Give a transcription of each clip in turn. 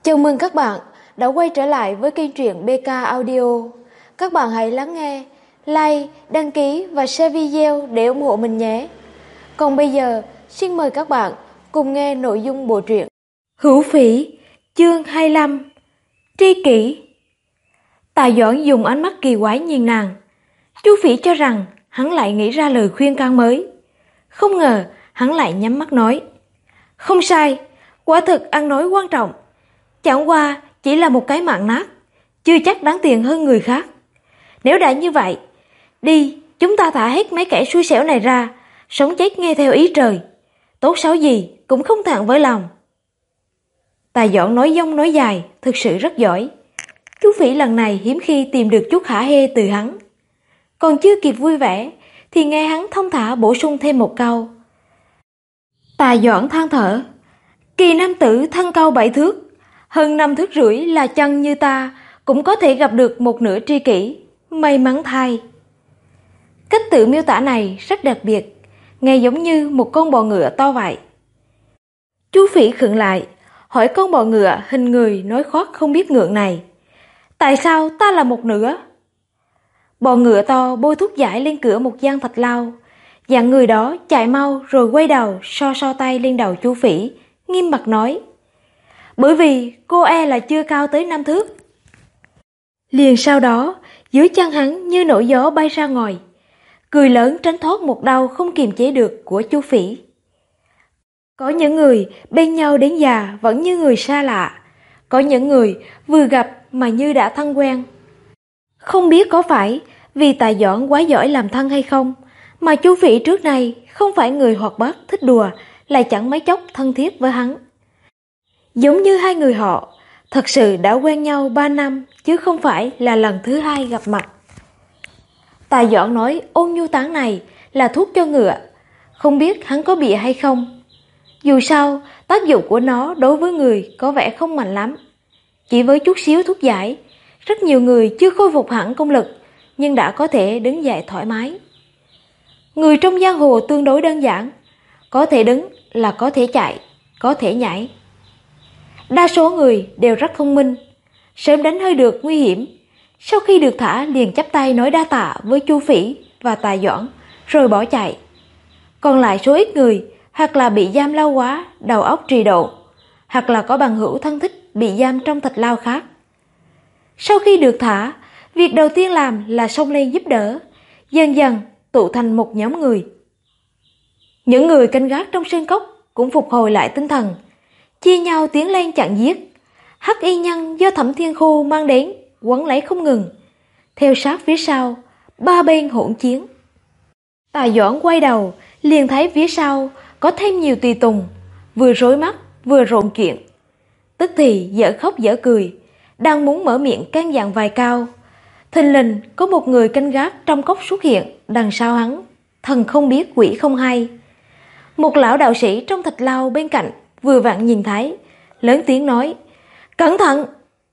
Chào mừng các bạn đã quay trở lại với kênh truyện BK Audio. Các bạn hãy lắng nghe, like, đăng ký và share video để ủng hộ mình nhé. Còn bây giờ, xin mời các bạn cùng nghe nội dung bộ truyện Hữu Phỉ, chương 25. Tri kỷ. Tạ Doãn dùng ánh mắt kỳ quái nhìn nàng. Chu Phỉ cho rằng hắn lại nghĩ ra lời khuyên can mới. Không ngờ hắn lại nhắm mắt nói: "Không sai, quả thực ăn nói quan trọng. Chẳng qua chỉ là một cái mạng nát, chưa chắc đáng tiền hơn người khác. Nếu đã như vậy, đi, chúng ta thả hết mấy kẻ xui xẻo này ra, sống chết nghe theo ý trời. Tốt xấu gì cũng không thẹn với lòng." Tạ Doãn nói dông nói dài, thực sự rất giỏi. Chú Phỉ lần này hiếm khi tìm được chút hả hê từ hắn. Còn chưa kịp vui vẻ, thì nghe hắn thông thả bổ sung thêm một câu. Tạ Doãn than thở: "Kỳ nam tử thân cao 7 thước, hơn 5 thước rưỡi là chân như ta cũng có thể gặp được một nửa tri kỷ, may mắn thay." Cách tự miêu tả này rất đặc biệt, nghe giống như một con bò ngựa to vậy. Chú Phỉ khựng lại, hỏi con bò ngựa hình người nói khoác không biết ngượng này: "Tại sao ta là một nửa?" Bò ngựa to bôi thuốc giải lên cửa một gian thạch lao, dặn người đó chạy mau rồi quay đầu so so tay lên đầu Chu Phỉ, nghiêm mặt nói: "Bởi vì cô e là chưa cao tới 5 thước." Liền sau đó, dưới chân hắn như nổi gió bay ra ngoài, cười lớn tránh thoát một đau không kiềm chế được của Chu Phỉ. Có những người bên nhau đến già vẫn như người xa lạ, có những người vừa gặp mà như đã thân quen. Không biết có phải vì Tạ Doãn quá giỏi làm thân hay không, mà Chu Phỉ trước nay không phải người hoạt bát thích đùa, lại chẳng mấy chốc thân thiết với hắn. Giống như hai người họ thật sự đã quen nhau 3 năm, chứ không phải là lần thứ hai gặp mặt. Tạ Doãn nói ôn nhu tán này là thuốc cho ngựa, không biết hắn có bị hay không. Dù sao, tác dụng của nó đối với người có vẻ không mạnh lắm. Chỉ với chút xíu thuốc giải, rất nhiều người chưa khôi phục hẳn công lực, nhưng đã có thể đứng dậy thoải mái. Người trong giang hồ tương đối đơn giản, có thể đứng là có thể chạy, có thể nhảy. Đa số người đều rất thông minh, sớm đánh hơi được nguy hiểm, sau khi được thả liền chắp tay nói đa tạ với Chu Phỉ và Tạ Doãn rồi bỏ chạy. Còn lại số ít người hoặc là bị giam lâu quá, đầu óc trì độn, hoặc là có bằng hữu thân thích bị giam trong thạch lao khác. Sau khi được thả, việc đầu tiên làm là xông lên giúp đỡ, dần dần tụ thành một nhóm người. Những người canh gác trong sơn cốc cũng phục hồi lại tinh thần, chia nhau tiến lên chặn giết. Hắc y nhân do Thẩm Thiên Khu mang đến quấn lấy không ngừng, theo sát phía sau, ba bên hỗn chiến. Tạ Doãn quay đầu liền thấy phía sau có thêm nhiều tùy tùng, vừa rối mắt vừa rộn chuyện. Tức thì dở khóc dở cười, đang muốn mở miệng can dặn vài câu, thình lình có một người canh gác trong cốc xuất hiện đằng sau hắn, thần không biết quỷ không hay. Một lão đạo sĩ trong thạch lao bên cạnh vừa vặn nhìn thấy, lớn tiếng nói: "Cẩn thận!"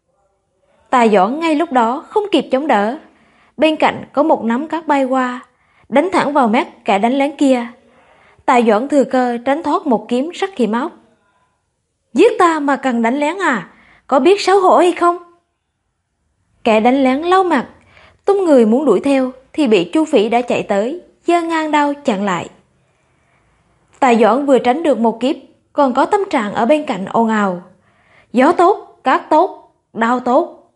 Tạ Doãn ngay lúc đó không kịp chống đỡ, bên cạnh có một nắm cát bay qua, đánh thẳng vào mắt kẻ đánh lén kia. Tạ Doãn thừa cơ tránh thoát một kiếm sắc hiểm óc. "Giết ta mà cần đánh lén à? Có biết xấu hổ hay không?" Kẻ đánh lén lau mặt, tung người muốn đuổi theo thì bị Chu Phỉ đã chạy tới, giơ ngang đao chặn lại. Tạ Doãn vừa tránh được một kiếp, còn có tâm trạng ở bên cạnh ồn ào: "Gió tốt, cát tốt, đao tốt."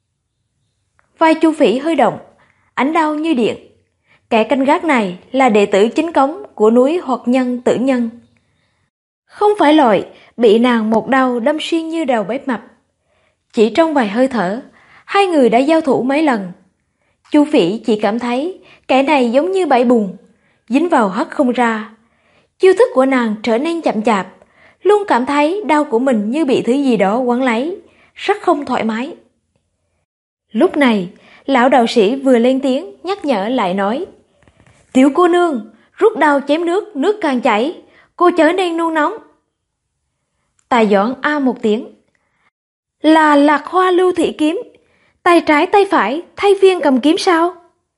Vai Chu Phỉ hơi động, ánh đao như điện. Kẻ canh gác này là đệ tử chính cống của núi Hoạt Nhân Tử Nhân, không phải loại bị nàng một đao đâm xuyên như đầu bếp mập. Chỉ trong vài hơi thở, hai người đã giao thủ mấy lần. Chu Phỉ chỉ cảm thấy kẻ này giống như bẫy bùn, dính vào hất không ra. Chiêu thức của nàng trở nên chậm chạp, luôn cảm thấy đau của mình như bị thứ gì đó quấn lấy, rất không thoải mái. Lúc này, lão đạo sĩ vừa lên tiếng nhắc nhở lại nói: "Tiểu cô nương, rút đao chém nước, nước càng chảy, cô chớ nên nôn nóng." Tạ Doãn a một tiếng: "Là Lạc Hoa Lưu Thị kiếm, tay trái tay phải thay phiên cầm kiếm sao?"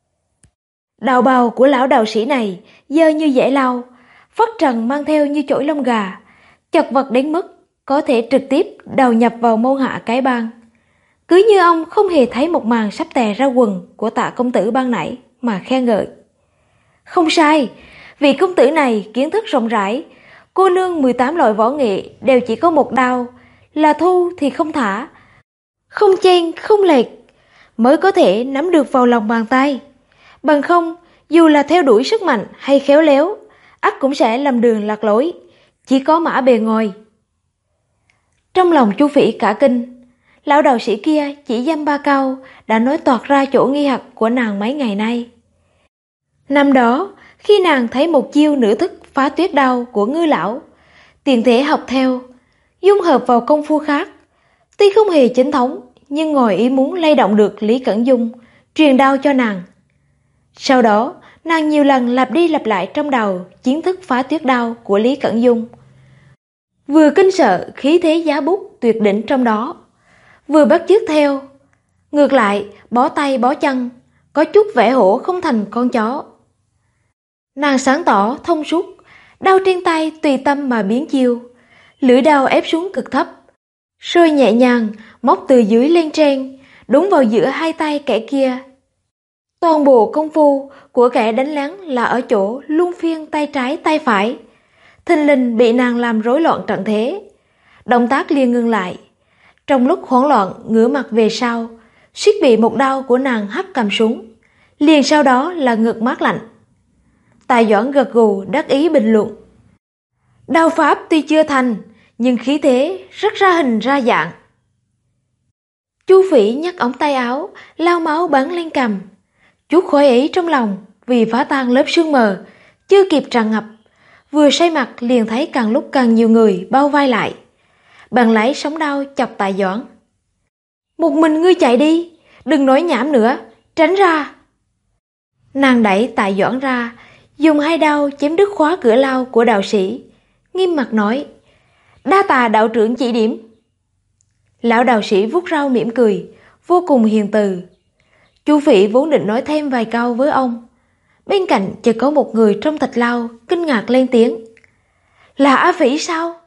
Đạo bào của lão đạo sĩ này dơ như dễ lau, phất trần mang theo như chổi lông gà, chật vật đến mức có thể trực tiếp đầu nhập vào môn hạ cái bang. Cứ như ông không hề thấy một màn sắp tè ra quần của Tạ công tử ban nãy mà khen ngợi. Không sai, vị công tử này kiến thức rộng rãi, cô nương 18 loại võ nghệ đều chỉ có một đao, là thu thì không thả, không chênh không lệch, mới có thể nắm được vào lòng bàn tay. Bằng không, dù là theo đuổi sức mạnh hay khéo léo, ắt cũng sẽ lầm đường lạc lối, chỉ có mã bề ngoài. Trong lòng Chu Phỉ cả kinh, lão đạo sĩ kia chỉ dăm ba câu đã nói toạc ra chỗ nghi hoặc của nàng mấy ngày nay. Năm đó, khi nàng thấy một chiêu nửa thức phá tuyết đao của Ngư lão, tiện thể học theo, dung hợp vào công phu khác, tuy không hề chính thống, nhưng ngoài ý muốn lay động được Lý Cẩn Dung, truyền đao cho nàng. Sau đó, nàng nhiều lần lặp đi lặp lại trong đầu chiến thức phá tuyết đao của Lý Cẩn Dung. Vừa kinh sợ khí thế giá bút tuyệt đỉnh trong đó, vừa bắt chước theo, ngược lại bó tay bó chân, có chút vẻ hổ không thành con chó. Nàng sáng tỏ thông suốt, đao trên tay tùy tâm mà biến chiêu, lưỡi đao ép xuống cực thấp, rồi nhẹ nhàng móc từ dưới lên trên, đúng vào giữa hai tay kẻ kia. Toàn bộ công phu của kẻ đánh lén là ở chỗ luân phiên tay trái tay phải, thình lình bị nàng làm rối loạn trận thế. Động tác liền ngừng lại, trong lúc hoảng loạn ngửa mặt về sau, suýt bị một đao của nàng hất cầm xuống, liền sau đó là ngực mát lạnh. Tài Doãn gật gù đắc ý bình luận. Đao pháp tuy chưa thành, nhưng khí thế rất ra hình ra dạng. Chu Phỉ nhấc ống tay áo, lao máu bắn lên cằm. Chút khói ấy trong lòng vì phá tan lớp sương mờ, chưa kịp tràn ngập, vừa say mặt liền thấy càng lúc càng nhiều người bao vây lại. Bàn lấy sóng đao chọc Tài Doãn. Một mình ngươi chạy đi, đừng nói nhảm nữa, tránh ra. Nàng đẩy Tài Doãn ra, dùng hai đao chém đứt khóa cửa lao của đạo sĩ, nghiêm mặt nói, đa tạ đạo trưởng chỉ điểm. Lão đạo sĩ vuốt râu mỉm cười, vô cùng hiền từ. Chu Phỉ vốn định nói thêm vài câu với ông, bên cạnh chợt có một người trong thạch lao kinh ngạc lên tiếng. Là A Phỉ sao?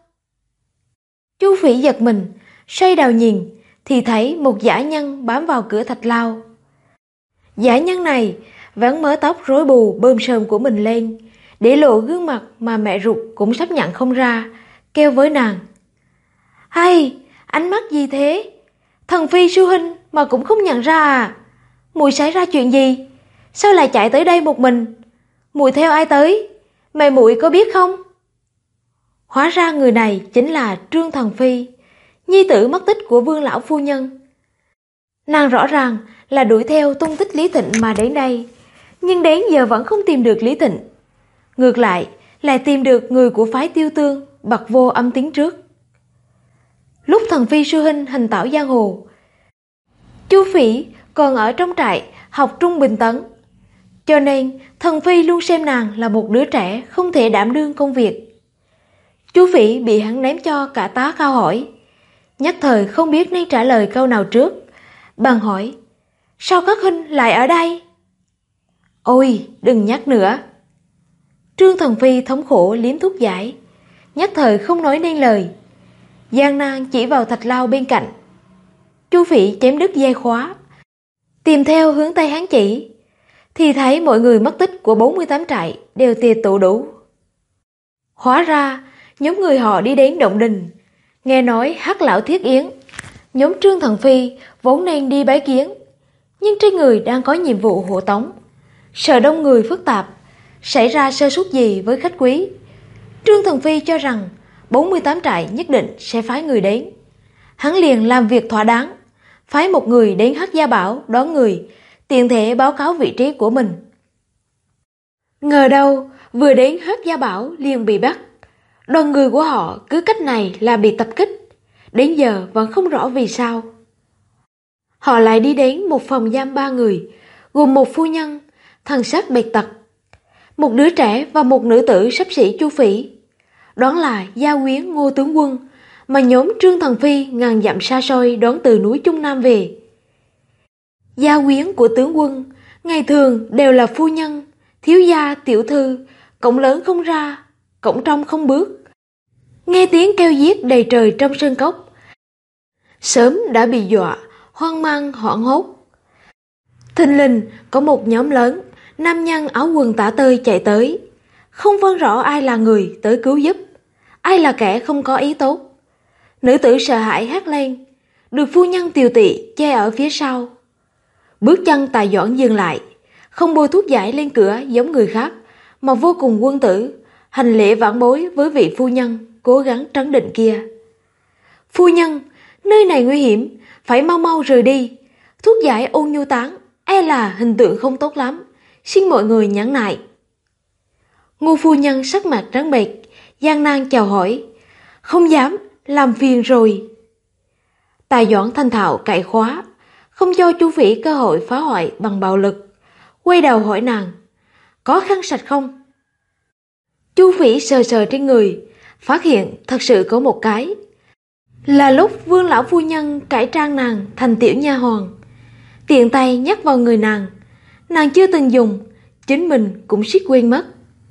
Chu Phỉ giật mình, xoay đầu nhìn, thì thấy một dã nhân bám vào cửa thạch lao. Dã nhân này vén mớ tóc rối bù bơm sờm của mình lên, để lộ gương mặt mà mẹ ruột cũng sắp nhận không ra, kêu với nàng. Hay, ánh mắt gì thế? Thần phi sư huynh mà cũng không nhận ra à? Muội xảy ra chuyện gì? Sao lại chạy tới đây một mình? Muội theo ai tới? Mẹ muội có biết không? Hóa ra người này chính là Trương Thần Phi, nhi tử mất tích của Vương lão phu nhân. Nàng rõ ràng là đuổi theo tung tích Lý Thịnh mà đến đây, nhưng đến giờ vẫn không tìm được Lý Thịnh. Ngược lại tìm được người của phái Tiêu Tương, bậc vô âm tín trước. Lúc Thần Phi sư huynh hành tảo giang hồ, Chu Phỉ còn ở trong trại học Trung Bình Tấn, cho nên Thần Phi luôn xem nàng là một đứa trẻ không thể đảm đương công việc. Chu Phỉ bị hắn ném cho cả tá câu hỏi, nhất thời không biết nên trả lời câu nào trước, bèn hỏi, sao các huynh lại ở đây? Ôi, đừng nhắc nữa. Trương Thần Phi thống khổ liếm thuốc giải, nhất thời không nói nên lời, gian nan chỉ vào thạch lao bên cạnh. Chu Phỉ chém đứt dây khóa, tìm theo hướng tay hắn chỉ, thì thấy mọi người mất tích của 48 trại đều tiệt tụ đủ. Hóa ra nhóm người họ đi đến động đình, nghe nói Hắc lão thiết yến. Nhóm Trương Thần Phi vốn nên đi bái kiến, nhưng trên người đang có nhiệm vụ hộ tống, sợ đông người phức tạp, xảy ra sơ suất gì với khách quý. Trương Thần Phi cho rằng 48 trại nhất định sẽ phái người đến. Hắn liền làm việc thỏa đáng, phái một người đến Hắc Gia Bảo đón người, tiện thể báo cáo vị trí của mình. Ngờ đâu vừa đến Hắc Gia Bảo liền bị bắt. Đoàn người của họ cứ cách này là bị tập kích, đến giờ vẫn không rõ vì sao. Họ lại đi đến một phòng giam 3 người, gồm một phu nhân, thần sắc bệt tật, một đứa trẻ và một nữ tử xấp xỉ Chu Phỉ. Đoán là gia quyến Ngô tướng quân mà nhóm Trương Thần Phi ngàn dặm xa xôi đón từ núi Trung Nam về. Gia quyến của tướng quân ngày thường đều là phu nhân, thiếu gia, tiểu thư, cổng lớn không ra, cổng trong không bước. nghe tiếng kêu giết đầy trời trong sơn cốc. Sớm đã bị dọa, hoang mang hoảng hốt. Thình lình có một nhóm lớn, nam nhân áo quần tả tơi chạy tới. Không phân rõ ai là người tới cứu giúp, ai là kẻ không có ý tốt. Nữ tử sợ hãi hét lên, được phu nhân tiều tị che ở phía sau. Bước chân Tài Doãn dừng lại, không bôi thuốc giải lên cửa giống người khác, mà vô cùng quân tử, hành lễ vãn bối với vị phu nhân cố gắng trấn định kia. Phu nhân, nơi này nguy hiểm, phải mau mau rời đi. Thuốc giải ôn nhu tán, e là hình tượng không tốt lắm, xin mọi người nhẫn nại. Ngô phu nhân sắc mặt trắng bệch, gian nan chào hỏi, không dám, làm phiền rồi. Tài Doãn thanh thạo cậy khóa, không cho Chu Phỉ cơ hội phá hoại bằng bạo lực, quay đầu hỏi nàng, có khăn sạch không? Chu Phỉ sờ sờ trên người, phát hiện thật sự có một cái. Là lúc Vương lão phu nhân cải trang nàng thành tiểu nha hoàn, tiện tay nhắc vào người nàng chưa từng dùng, chính mình cũng suýt quên mất.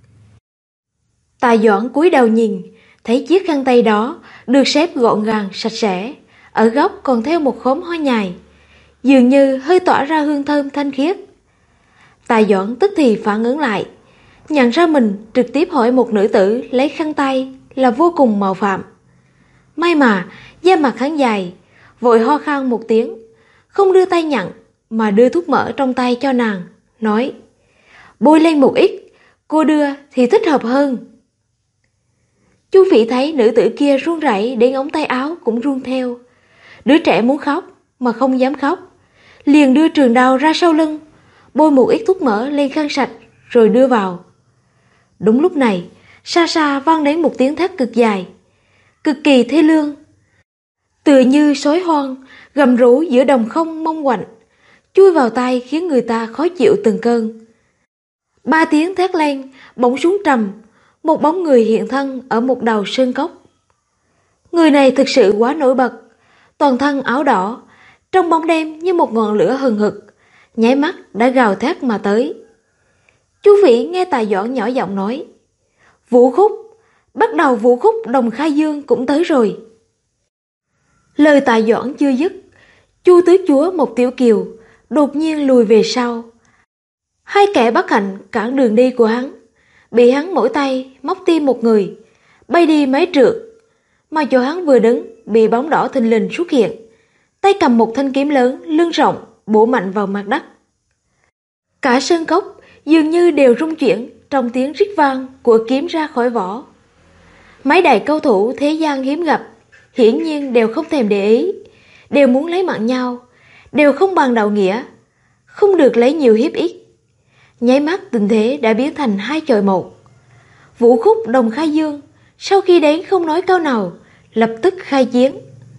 Tài Doãn cúi đầu nhìn, thấy chiếc khăn tay đó được xếp gọn gàng sạch sẽ, ở góc còn theo một khóm hoa nhài, dường như hơi tỏa ra hương thơm thanh khiết. Tài Doãn tức thì phản ứng lại, nhận ra mình trực tiếp hỏi một nữ tử lấy khăn tay là vô cùng mạo phạm. May mà da mặt hắn dài, vội ho khan một tiếng, không đưa tay nhận mà đưa thuốc mỡ trong tay cho nàng, nói, bôi lên một ít, cô đưa thì thích hợp hơn. Chu Phỉ thấy nữ tử kia run rẩy đến ống tay áo cũng run theo. Đứa trẻ muốn khóc mà không dám khóc, liền đưa trường đao ra sau lưng, bôi một ít thuốc mỡ lên khăn sạch rồi đưa vào. Đúng lúc này, xa xa vang đến một tiếng thét cực dài, cực kỳ thê lương, tựa như sói hoang gầm rú giữa đồng không mông quạnh, chui vào tai khiến người ta khó chịu từng cơn. 3 tiếng thét lên, bỗng xuống trầm, một bóng người hiện thân ở một đầu sơn cốc. Người này thực sự quá nổi bật, toàn thân áo đỏ, trong bóng đêm như một ngọn lửa hừng hực, nháy mắt đã gào thét mà tới. Chu Phỉ nghe Tài Doãn nhỏ giọng nói, Vũ Khúc, bắt đầu Vũ Khúc Đồng Khai Dương cũng tới rồi. Lời Tài Doãn chưa dứt, Chu tứ chúa một Tiểu Kiều đột nhiên lùi về sau. Hai kẻ bất hạnh cản đường đi của hắn, bị hắn mỗi tay móc tim một người, bay đi mấy trượng, mà chỗ hắn vừa đứng bị bóng đỏ thình lình xuất hiện, tay cầm một thanh kiếm lớn lưng rộng bổ mạnh vào mặt đất. Cả sơn cốc dường như đều rung chuyển trong tiếng rít vang của kiếm ra khỏi vỏ. Mấy đại cao thủ thế gian hiếm gặp hiển nhiên đều không thèm để ý, đều muốn lấy mạng nhau, đều không bàn đạo nghĩa, không được lấy nhiều hiếp ít. Nháy mắt tình thế đã biến thành hai chọi một. Vũ Khúc Đồng Khai Dương sau khi đến không nói câu nào, lập tức khai chiến.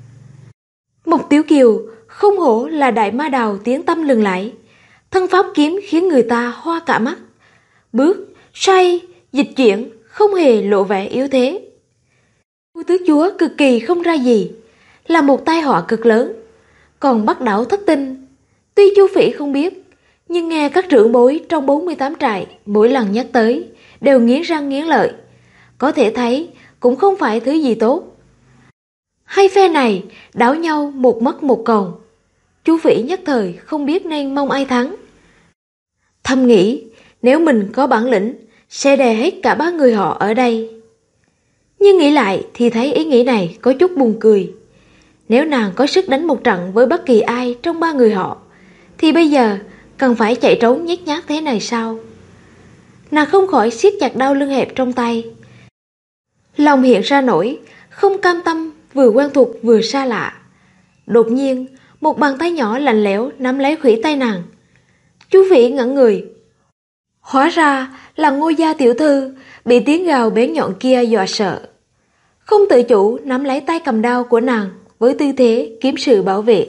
Một Tiểu Kiều không hổ là đại ma đào tiếng tăm lừng lẫy, thân pháp kiếm khiến người ta hoa cả mắt, bước, xoay, dịch chuyển không hề lộ vẻ yếu thế. Chu tứ chúa cực kỳ không ra gì, là một tai họa cực lớn, còn bắt đảo thất tinh. Tuy Chu Phỉ không biết, nhưng nghe các trưởng bối trong 48 trại mỗi lần nhắc tới đều nghiến răng nghiến lợi, có thể thấy cũng không phải thứ gì tốt. Hai phe này đảo nhau một mất một còn, Chu Phỉ nhất thời không biết nên mong ai thắng. Thầm nghĩ nếu mình có bản lĩnh sẽ đè hết cả 3 người họ ở đây. Nhưng nghĩ lại thì thấy ý nghĩ này có chút buồn cười. Nếu nàng có sức đánh một trận với bất kỳ ai trong 3 người họ, thì bây giờ cần phải chạy trốn nhét nhát thế này sao? Nàng không khỏi siết chặt đao lưng hẹp trong tay. Lòng hiện ra nỗi không cam tâm, vừa quen thuộc vừa xa lạ. Đột nhiên một bàn tay nhỏ lạnh lẽo nắm lấy khuỷu tay nàng. Chu Phỉ ngẩn người. Hóa ra là Ngô gia tiểu thư bị tiếng gào bén nhọn kia dọa sợ, không tự chủ nắm lấy tay cầm đao của nàng với tư thế kiếm sự bảo vệ.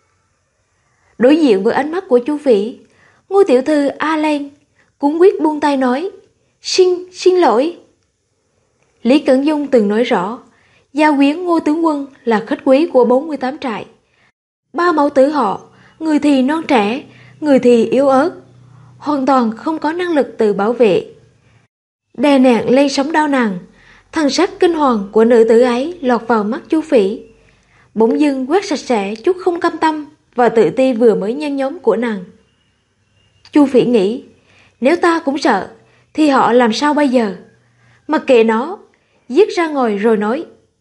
Đối diện với ánh mắt của Chu Phỉ, Ngô tiểu thư a lên, cuống quýt buông tay nói, xin lỗi. Lý Cẩn Dung từng nói rõ, gia quyến Ngô tướng quân là khách quý của 48 trại. 3 mẫu tử họ, người thì non trẻ, người thì yếu ớt, hoàn toàn không có năng lực tự bảo vệ. Đè nặng lên sống đau nàng, Thần sắc kinh hoàng của nữ tử ấy lọt vào mắt Chu Phỉ, bỗng dưng quét sạch sẽ chút không cam tâm và tự ti vừa mới nhen nhóm của nàng. Chu Phỉ nghĩ, nếu ta cũng sợ thì họ làm sao bây giờ? Mặc kệ nó, giết ra ngồi rồi nói.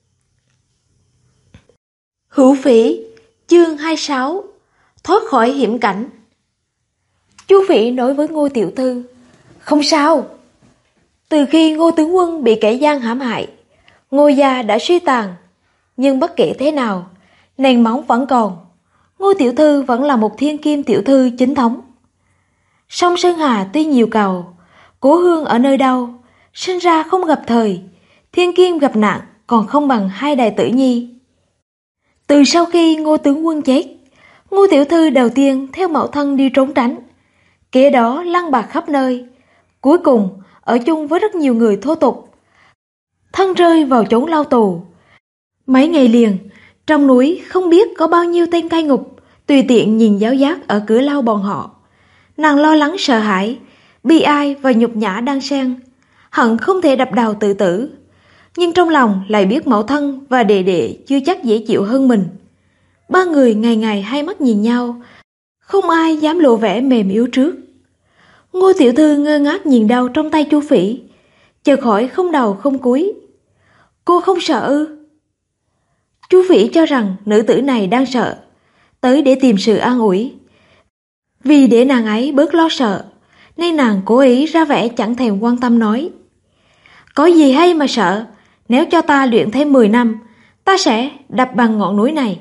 Hữu Phỉ, chương 26, thoát khỏi hiểm cảnh. Chu Phỉ nói với Ngô tiểu thư, không sao. Từ khi Ngô tướng quân bị kẻ gian hãm hại, Ngô gia đã suy tàn, nhưng bất kể thế nào, nền móng vẫn còn. Ngô tiểu thư vẫn là một thiên kim tiểu thư chính thống. Sông Sơn Hà tuy nhiều cầu, cố hương ở nơi đâu, sinh ra không gặp thời, thiên kim gặp nạn còn không bằng hai đài tử nhi. Từ sau khi Ngô tướng quân chết, Ngô tiểu thư đầu tiên theo mẫu thân đi trốn tránh, kế đó lăn bạc khắp nơi, cuối cùng ở chung với rất nhiều người thô tục, thân rơi vào chốn lao tù. Mấy ngày liền, trong núi không biết có bao nhiêu tên cai ngục tùy tiện nhìn giáo giác ở cửa lao bọn họ. Nàng lo lắng sợ hãi, bi ai và nhục nhã đan xen, hận không thể đập đầu tự tử, nhưng trong lòng lại biết mẫu thân và đệ đệ chưa chắc dễ chịu hơn mình. Ba người ngày ngày hai mắt nhìn nhau, không ai dám lộ vẻ mềm yếu trước. Ngô tiểu thư ngơ ngác nhìn đao trong tay Chu Phỉ, chợt hỏi không đầu không cúi, cô không sợ ư? Chu Phỉ cho rằng nữ tử này đang sợ, tới để tìm sự an ủi. Vì để nàng ấy bớt lo sợ, nên nàng cố ý ra vẻ chẳng thèm quan tâm nói, có gì hay mà sợ, nếu cho ta luyện thêm 10 năm, ta sẽ đập bằng ngọn núi này.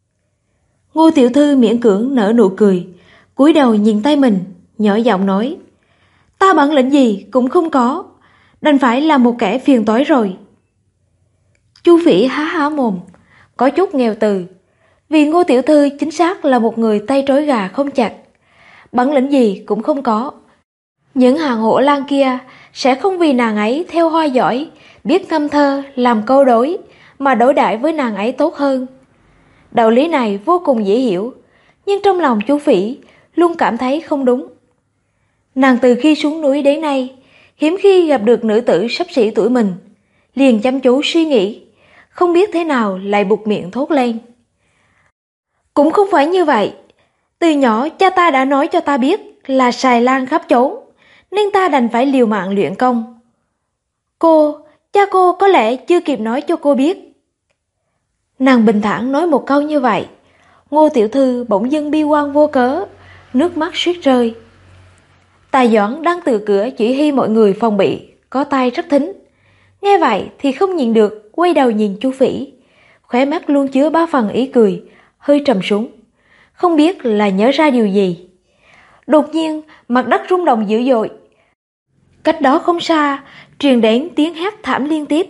Ngô tiểu thư miễn cưỡng nở nụ cười, cúi đầu nhìn tay mình, nhỏ giọng nói, ta bản lĩnh gì cũng không có, đành phải là một kẻ phiền toái rồi. Chu Phỉ há há mồm, có chút nghèo từ, vì Ngô tiểu thư chính xác là một người tay trói gà không chặt, bản lĩnh gì cũng không có. Những hàng hổ lang kia sẽ không vì nàng ấy theo hoa giỏi, biết ngâm thơ, làm câu đối mà đối đãi với nàng ấy tốt hơn. Đạo lý này vô cùng dễ hiểu, nhưng trong lòng Chu Phỉ luôn cảm thấy không đúng. Nàng từ khi xuống núi đến nay, hiếm khi gặp được nữ tử xấp xỉ tuổi mình, liền chăm chú suy nghĩ, không biết thế nào lại buột miệng thốt lên. Cũng không phải như vậy, từ nhỏ cha ta đã nói cho ta biết là xài lang khắp chốn, nên ta đành phải liều mạng luyện công. Cha cô có lẽ chưa kịp nói cho cô biết. Nàng bình thản nói một câu như vậy, Ngô tiểu thư bỗng dưng bi quan vô cớ, nước mắt suýt rơi. Tài Doãn đang từ cửa chỉ huy mọi người phòng bị, có tai rất thính. Nghe vậy thì không nhịn được, quay đầu nhìn Chu Phỉ, khóe mắt luôn chứa ba phần ý cười, hơi trầm xuống, không biết là nhớ ra điều gì. Đột nhiên mặt đất rung động dữ dội, cách đó không xa truyền đến tiếng hét thảm liên tiếp.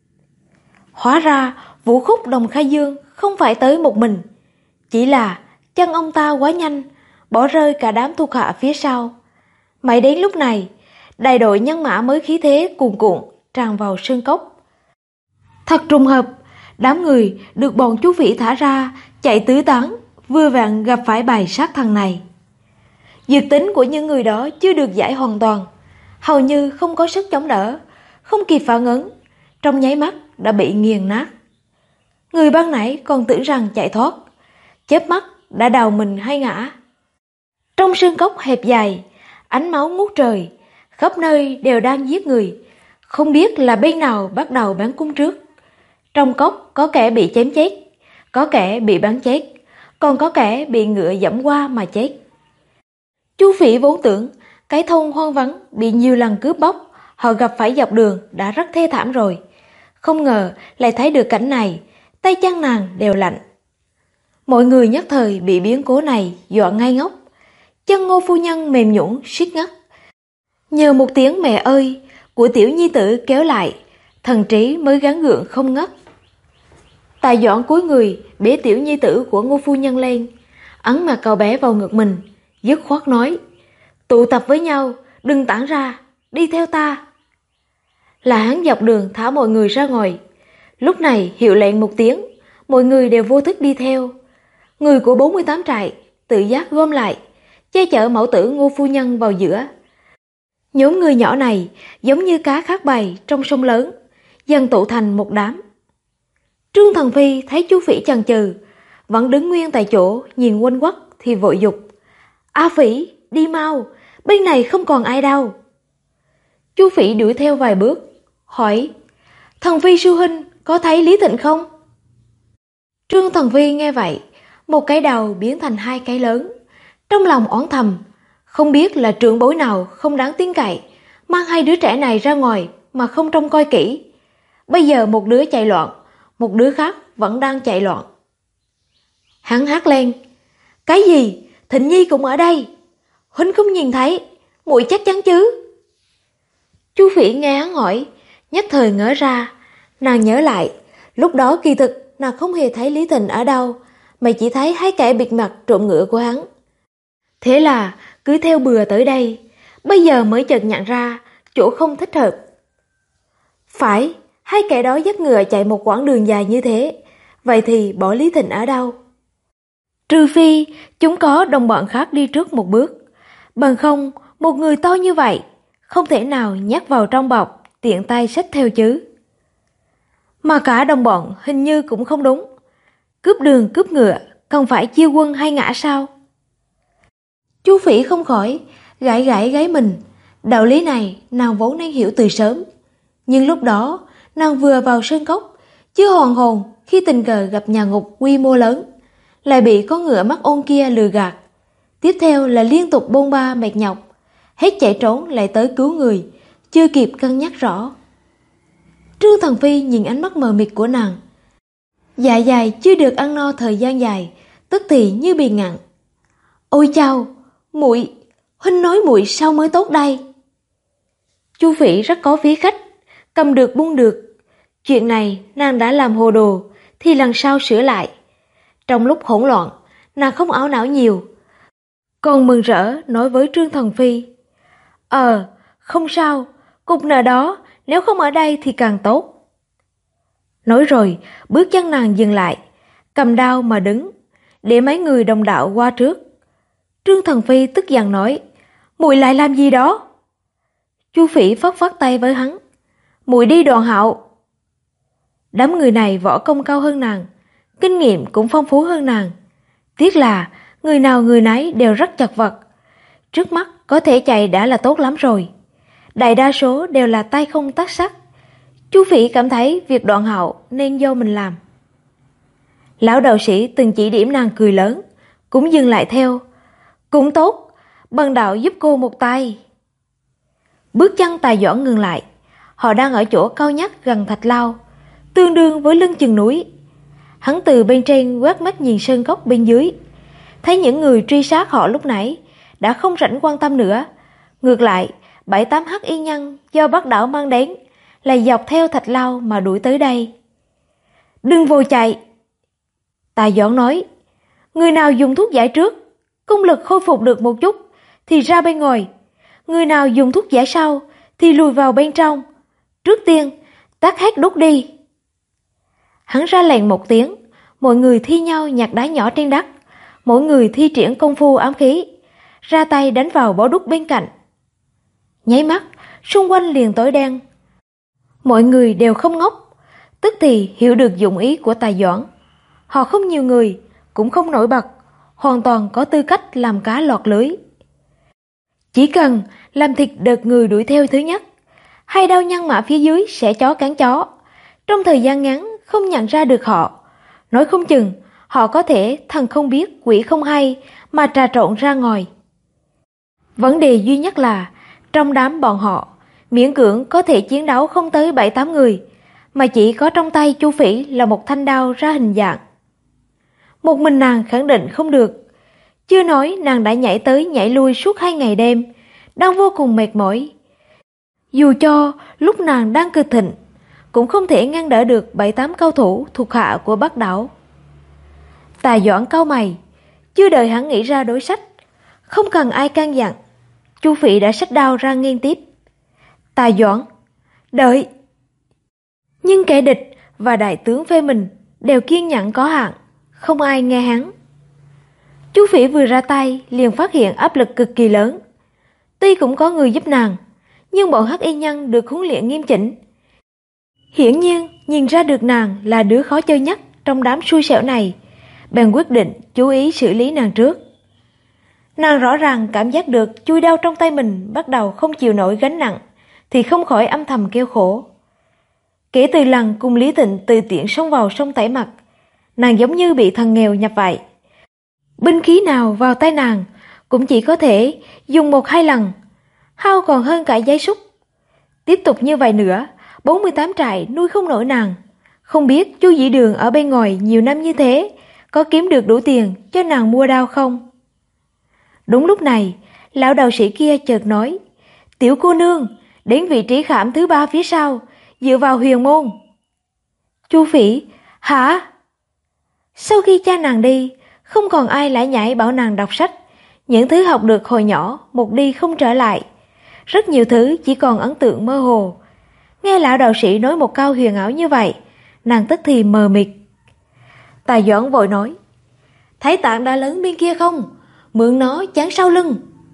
Hóa ra Vũ Khúc Đồng Khai Dương không phải tới một mình, chỉ là chân ông ta quá nhanh, bỏ rơi cả đám thuộc hạ phía sau. Mãi đến lúc này, đại đội nhân mã mới khí thế cuồn cuộn tràn vào sơn cốc. Thật trùng hợp, đám người được bọn Chu Phỉ thả ra chạy tứ tán, vừa vặn gặp phải bài sát thần này. Dược tính của những người đó chưa được giải hoàn toàn, hầu như không có sức chống đỡ, không kịp phản ứng, trong nháy mắt đã bị nghiền nát. Người ban nãy còn tưởng rằng chạy thoát, chớp mắt đã đào mình hay ngã. Trong sơn cốc hẹp dài, ánh máu ngút trời, khắp nơi đều đang giết người, không biết là bên nào bắt đầu bắn cung trước. Trong cốc có kẻ bị chém chết, có kẻ bị bắn chết, còn có kẻ bị ngựa dẫm qua mà chết. Chu Phỉ vốn tưởng cái thôn hoang vắng bị nhiều lần cướp bóc họ gặp phải dọc đường đã rất thê thảm rồi, không ngờ lại thấy được cảnh này, tay chân nàng đều lạnh. Mọi người nhất thời bị biến cố này dọa ngay ngốc, chân Ngô phu nhân mềm nhũn suýt ngất. Nhờ một tiếng mẹ ơi của tiểu nhi tử kéo lại, thần trí mới gắng gượng không ngất. Tài Doãn cúi người bế tiểu nhi tử của Ngô phu nhân lên, ấn mặt cậu bé vào ngực mình, dứt khoát nói, tụ tập với nhau, đừng tản ra, đi theo ta. Là hắn dọc đường thả mọi người ra ngoài. Lúc này hiệu lệnh một tiếng, mọi người đều vô thức đi theo. Người của 48 trại tự giác gom lại, che chở mẫu tử Ngô phu nhân vào giữa. Nhóm người nhỏ này giống như cá khác bầy trong sông lớn, dần tụ thành một đám. Trương Thần Phi thấy Chu Phỉ chần chừ, vẫn đứng nguyên tại chỗ nhìn quanh quất thì vội dục: A Phỉ, đi mau, bên này không còn ai đâu. Chu Phỉ đuổi theo vài bước, hỏi: Thần Phi sư huynh có thấy Lý Thịnh không? Trương Thần Phi nghe vậy, một cái đầu biến thành hai cái lớn, trong lòng oán thầm, không biết là trưởng bối nào không đáng tin cậy, mang hai đứa trẻ này ra ngoài mà không trông coi kỹ. Bây giờ một đứa chạy loạn, một đứa khác vẫn đang chạy loạn. Hắn hét lên: Cái gì? Thịnh Nhi cũng ở đây. Huynh không nhìn thấy, muội chắc chắn chứ? Chu Phỉ nghe hắn hỏi, nhất thời ngỡ ra. Nàng nhớ lại, lúc đó kỳ thực nàng không hề thấy Lý Thịnh ở đâu, mà chỉ thấy hai kẻ bịt mặt trộm ngựa của hắn. Thế là cứ theo bừa tới đây, bây giờ mới chợt nhận ra chỗ không thích hợp. Phải, hai kẻ đó dắt ngựa chạy một quãng đường dài như thế, vậy thì bỏ Lý Thịnh ở đâu? Trừ phi chúng có đồng bọn khác đi trước một bước, bằng không một người to như vậy không thể nào nhét vào trong bọc tiện tay xách theo chứ. Mà cả đồng bọn hình như cũng không đúng. Cướp đường cướp ngựa không phải chia quân hay ngã sao? Chu Phỉ không khỏi gãi gãi gáy mình. Đạo lý này nàng vốn nên hiểu từ sớm, nhưng lúc đó nàng vừa vào sơn cốc, chưa hoàn hồn khi tình cờ gặp nhà ngục quy mô lớn, lại bị con ngựa mắt ôn kia lừa gạt. Tiếp theo là liên tục bôn ba mệt nhọc, hết chạy trốn lại tới cứu người, chưa kịp cân nhắc rõ. Trương Thần Phi nhìn ánh mắt mờ mịt của nàng, dạ dày chưa được ăn no thời gian dài, tức thì như bị ngặn. Ôi chao, muội, huynh nói muội sao mới tốt đây? Chu Phỉ rất có khí khách, cầm được buông được. Chuyện này nàng đã làm hồ đồ thì lần sau sửa lại. Trong lúc hỗn loạn, nàng không ảo não nhiều, còn mừng rỡ nói với Trương Thần Phi: Không sao, cục nợ đó nếu không ở đây thì càng tốt. Nói rồi, bước chân nàng dừng lại, cầm đao mà đứng, để mấy người đồng đạo qua trước. Trương Thần Phi tức giận nói: Muội lại làm gì đó? Chu Phỉ phất phất tay với hắn: Muội đi Đoàn Hạo. Đám người này võ công cao hơn nàng, kinh nghiệm cũng phong phú hơn nàng. Tiếc là người nào người nấy đều rất chật vật. Trước mắt có thể chạy đã là tốt lắm rồi. Đại đa số đều là tay không tấc sắt. Chu Phỉ cảm thấy việc Đoàn Hạo nên do mình làm. Lão đạo sĩ từng chỉ điểm nàng cười lớn, cũng dừng lại theo. Cũng tốt, bần đạo giúp cô một tay. Bước chân Tài Doãn ngừng lại. Họ đang ở chỗ cao nhất gần thạch lao, tương đương với lưng chừng núi. Hắn từ bên trên quét mắt nhìn sơn cốc bên dưới, thấy những người truy sát họ lúc nãy đã không rảnh quan tâm nữa. Ngược lại, 7-8 hắc y nhân do Bắc Đảo mang đến lại dọc theo thạch lao mà đuổi tới đây. Đừng vội chạy, Tài Doãn nói. Người nào dùng thuốc giải trước, công lực khôi phục được một chút thì ra bên ngoài. Người nào dùng thuốc giải sau thì lùi vào bên trong. Trước tiên, tắt hết đốt đi. Hắn ra lệnh một tiếng, mọi người thi nhau nhặt đá nhỏ trên đất, mỗi người thi triển công phu ám khí, ra tay đánh vào bó đúc bên cạnh. Nháy mắt, xung quanh liền tối đen. Mọi người đều không ngốc, tức thì hiểu được dụng ý của Tài Doãn. Họ không nhiều người, cũng không nổi bật, hoàn toàn có tư cách làm cá lọt lưới. Chỉ cần làm thịt đợt người đuổi theo thứ nhất, hay đao nhân mã phía dưới sẽ chó cắn chó. Trong thời gian ngắn không nhận ra được họ, nói không chừng họ có thể thần không biết quỷ không hay mà trà trộn ra ngoài. Vấn đề duy nhất là trong đám bọn họ, miễn cưỡng có thể chiến đấu không tới 7-8 người, mà chỉ có trong tay Chu Phỉ là một thanh đao ra hình dạng. Một mình nàng khẳng định không được. Chưa nói nàng đã nhảy tới nhảy lui suốt 2 ngày đêm, đang vô cùng mệt mỏi. Dù cho lúc nàng đang cực thịnh, cũng không thể ngăn đỡ được 7-8 cao thủ thuộc hạ của Bắc Đảo. Tài Doãn cau mày, chưa đợi hắn nghĩ ra đối sách, không cần ai can dặn, Chu Phỉ đã xách đao ra nghênh tiếp. Tài Doãn, đợi. Nhưng kẻ địch và đại tướng phê mình đều kiên nhẫn có hạn, không ai nghe hắn. Chu Phỉ vừa ra tay liền phát hiện áp lực cực kỳ lớn. Tuy cũng có người giúp nàng, nhưng bọn hắc y nhân được huấn luyện nghiêm chỉnh, Hiển nhiên nhìn ra được nàng là đứa khó chơi nhất trong đám xui xẻo này, bèn quyết định chú ý xử lý nàng trước. Nàng rõ ràng cảm giác được chui đao trong tay mình bắt đầu không chịu nổi gánh nặng, thì không khỏi âm thầm kêu khổ. Kể từ lần cùng Lý Tịnh từ tiện xông vào sông tẩy mặt, nàng giống như bị thần nghèo nhập vậy. Binh khí nào vào tay nàng cũng chỉ có thể dùng 1-2 lần, hao còn hơn cả giấy súc. Tiếp tục như vậy nữa, 48 trại nuôi không nổi nàng. Không biết chú Dĩ Đường ở bên ngoài nhiều năm như thế, có kiếm được đủ tiền cho nàng mua đao không? Đúng lúc này, lão đạo sĩ kia chợt nói, tiểu cô nương, đến vị trí khảm thứ 3 phía sau, dựa vào huyền môn. Chu Phỉ, hả? Sau khi cha nàng đi, không còn ai lải nhải bảo nàng đọc sách. Những thứ học được hồi nhỏ, một đi không trở lại. Rất nhiều thứ chỉ còn ấn tượng mơ hồ. Nghe lão đạo sĩ nói một câu huyền ảo như vậy, nàng tức thì mờ mịt. Tài Doãn vội nói, thấy tảng đá lớn bên kia không? Mượn nó chắn sau lưng.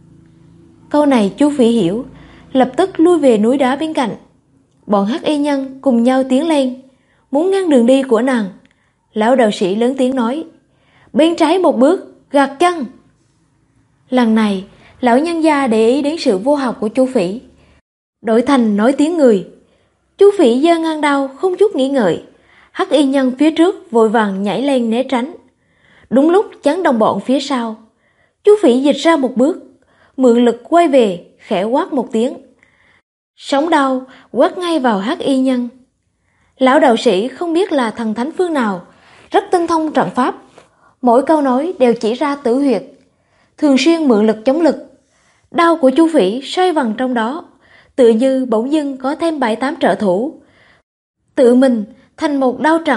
Câu này Chu Phỉ hiểu, lập tức lui về núi đá bên cạnh. Bọn hắc y nhân cùng nhau tiến lên, muốn ngăn đường đi của nàng. Lão đạo sĩ lớn tiếng nói, bên trái một bước, gạt chân. Lần này, lão nhân gia để ý đến sự vô học của Chu Phỉ, đổi thành nói tiếng người. Chu Phỉ giơ ngang đao không chút nghĩ ngợi, hắc y nhân phía trước vội vàng nhảy lên né tránh. Đúng lúc chắn đồng bọn phía sau, Chu Phỉ dịch ra một bước, mượn lực quay về, khẽ quát một tiếng. Sóng đau quát ngay vào hắc y nhân. Lão đạo sĩ không biết là thần thánh phương nào, rất tinh thông trận pháp. Mỗi câu nói đều chỉ ra tử huyệt, thường xuyên mượn lực chống lực. Đao của Chu Phỉ xoay vần trong đó, tự như bỗng dưng có thêm 7-8 trợ thủ, tự mình thành một đao trận.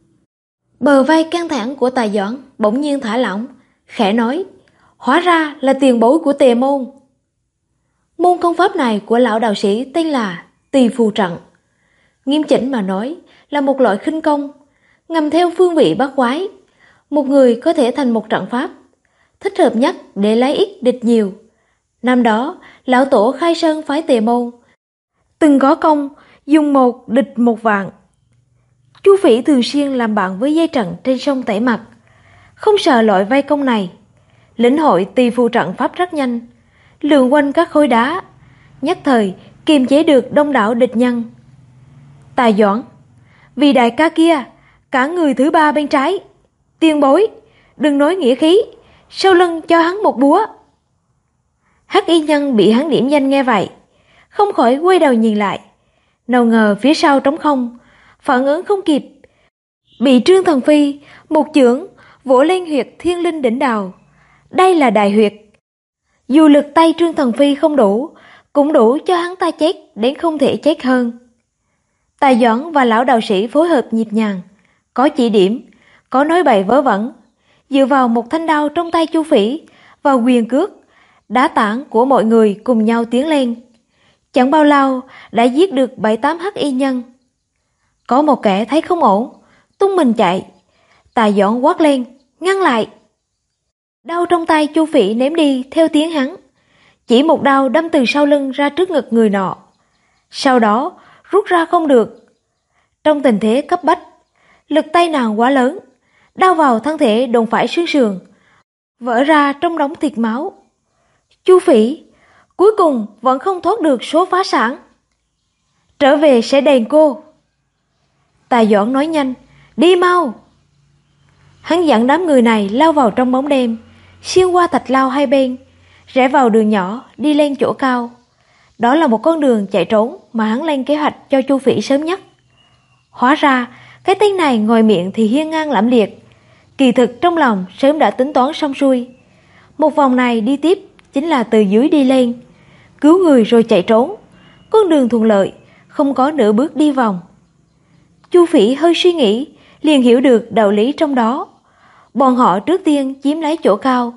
Bờ vai căng thẳng của Tài Doãn bỗng nhiên thả lỏng, khẽ nói, hóa ra là tiền bối của Tề môn. Môn công pháp này của lão đạo sĩ tên là Tỳ Phù trận. Nghiêm chỉnh mà nói là một loại khinh công, ngầm theo phương vị bát quái. Một người có thể thành một trận pháp, thích hợp nhất để lấy ít địch nhiều. Năm đó, lão tổ khai sơn phái Tề môn từng có công dùng 1 địch 1 vạn. Chu Phỉ thường xuyên làm bạn với dây trận trên sông Tẩy Mặt, không sợ loại vây công này. Lĩnh hội Tỳ Phù trận pháp rất nhanh, lượn quanh các khối đá, nhất thời kiềm chế được đông đảo địch nhân. Tài Doãn, vì đại ca kia, cả người thứ 3 bên trái. Tiền bối, đừng nói nghĩa khí, sau lưng cho hắn một búa. Hắc y nhân bị hắn điểm danh nghe vậy, không khỏi quay đầu nhìn lại. Nào ngờ phía sau trống không, phản ứng không kịp, bị Trương Thần Phi một chưởng vỗ lên huyệt thiên linh đỉnh đầu. Đây là đại huyệt. Dù lực tay Trương Thần Phi không đủ, cũng đủ cho hắn ta chết đến không thể chết hơn. Tài Doãn và lão đạo sĩ phối hợp nhịp nhàng, có chỉ điểm, có nói bậy vớ vẩn, dựa vào một thanh đao trong tay Chu Phỉ và quyền cước, đá tảng của mọi người cùng nhau tiến lên. Chẳng bao lâu đã giết được 7-8 hắc y nhân. Có một kẻ thấy không ổn, tung mình chạy. Tài Doãn quát lên, ngăn lại. Đao trong tay Chu Phỉ ném đi theo tiếng hắn, chỉ một đao đâm từ sau lưng ra trước ngực người nọ. Sau đó rút ra không được. Trong tình thế cấp bách, lực tay nàng quá lớn, đao vào thân thể đụng phải xương sườn, vỡ ra trong đống thịt máu. Chu Phỉ cuối cùng vẫn không thoát được số phá sản. Trở về sẽ đền cô. Tài Doãn nói nhanh, đi mau. Hắn dẫn đám người này lao vào trong bóng đêm, xuyên qua thạch lao hai bên, rẽ vào đường nhỏ đi lên chỗ cao. Đó là một con đường chạy trốn mà hắn lên kế hoạch cho Chu Phỉ sớm nhất. Hóa ra cái tên này ngoài miệng thì hiên ngang lẫm liệt, kỳ thực trong lòng sớm đã tính toán xong xuôi. Một vòng này đi tiếp chính là từ dưới đi lên, cứu người rồi chạy trốn. Con đường thuận lợi, không có nửa bước đi vòng. Chu Phỉ hơi suy nghĩ, liền hiểu được đạo lý trong đó. Bọn họ trước tiên chiếm lấy chỗ cao,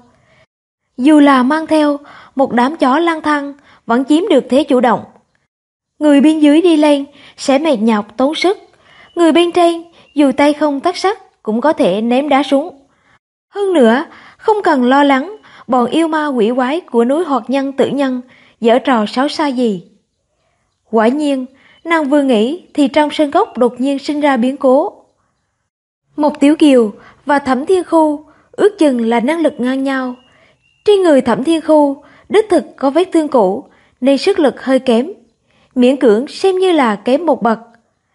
dù là mang theo một đám chó lang thang vẫn chiếm được thế chủ động. Người bên dưới đi lên sẽ mệt nhọc tốn sức, người bên trên dù tay không tắc sắt cũng có thể ném đá xuống. Hơn nữa không cần lo lắng bọn yêu ma quỷ quái của núi Hoạt Nhân Tử Nhân giở trò xấu xa gì. Quả nhiên Nàng vừa nghĩ thì trong sân cốc đột nhiên sinh ra biến cố. Mộc Tiểu Kiều và Thẩm Thiên Khu ước chừng là năng lực ngang nhau. Trên người Thẩm Thiên Khu đích thực có vết thương cũ nên sức lực hơi kém, miễn cưỡng xem như là kém một bậc.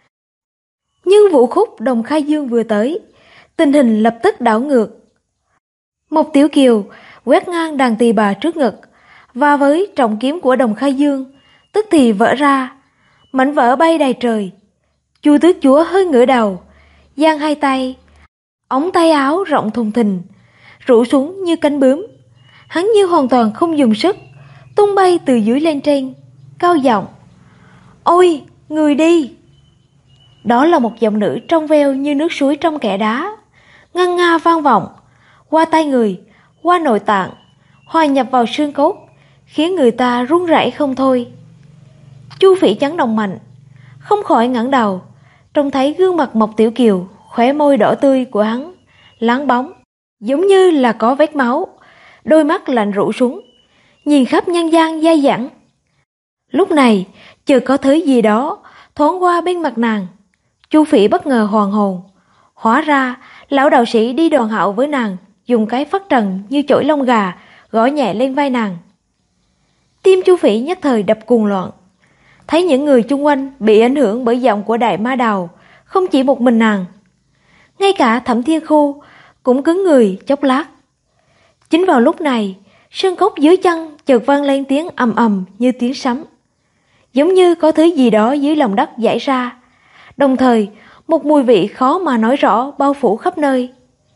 Nhưng Vũ Khúc Đồng Khai Dương vừa tới, tình hình lập tức đảo ngược. Mộc Tiểu Kiều quét ngang đàn tỳ bà trước ngực, và với trọng kiếm của Đồng Khai Dương tức thì vỡ ra, mảnh vỡ bay đầy trời. Chu Tước Chúa hơi ngửa đầu, giang hai tay, ống tay áo rộng thùng thình rủ xuống như cánh bướm. Hắn như hoàn toàn không dùng sức, tung bay từ dưới lên trên, cao giọng: "Ôi, người đi!" Đó là một giọng nữ trong veo như nước suối trong kẽ đá, ngân nga vang vọng, qua tai người, qua nội tạng, hòa nhập vào xương cốt, khiến người ta run rẩy không thôi. Chu Phỉ chấn động mạnh, không khỏi ngẩng đầu, trông thấy gương mặt Mộc Tiểu Kiều, khóe môi đỏ tươi của hắn láng bóng, giống như là có vết máu, đôi mắt lạnh rũ xuống, nhìn khắp nhân gian dai dẳng. Lúc này, chợt có thứ gì đó thoáng qua bên mặt nàng. Chu Phỉ bất ngờ hoàn hồn, hóa ra lão đạo sĩ đi đoàn hạo với nàng, dùng cái phất trần như chổi lông gà gõ nhẹ lên vai nàng. Tim Chu Phỉ nhất thời đập cuồng loạn. Thấy những người chung quanh bị ảnh hưởng bởi giọng của Đại Ma Đầu, không chỉ một mình nàng, ngay cả Thẩm Thiên Khu cũng cứng người chốc lát. Chính vào lúc này, sân cốc dưới chân chợt vang lên tiếng ầm ầm như tiếng sấm, giống như có thứ gì đó dưới lòng đất giãy ra. Đồng thời, một mùi vị khó mà nói rõ bao phủ khắp nơi.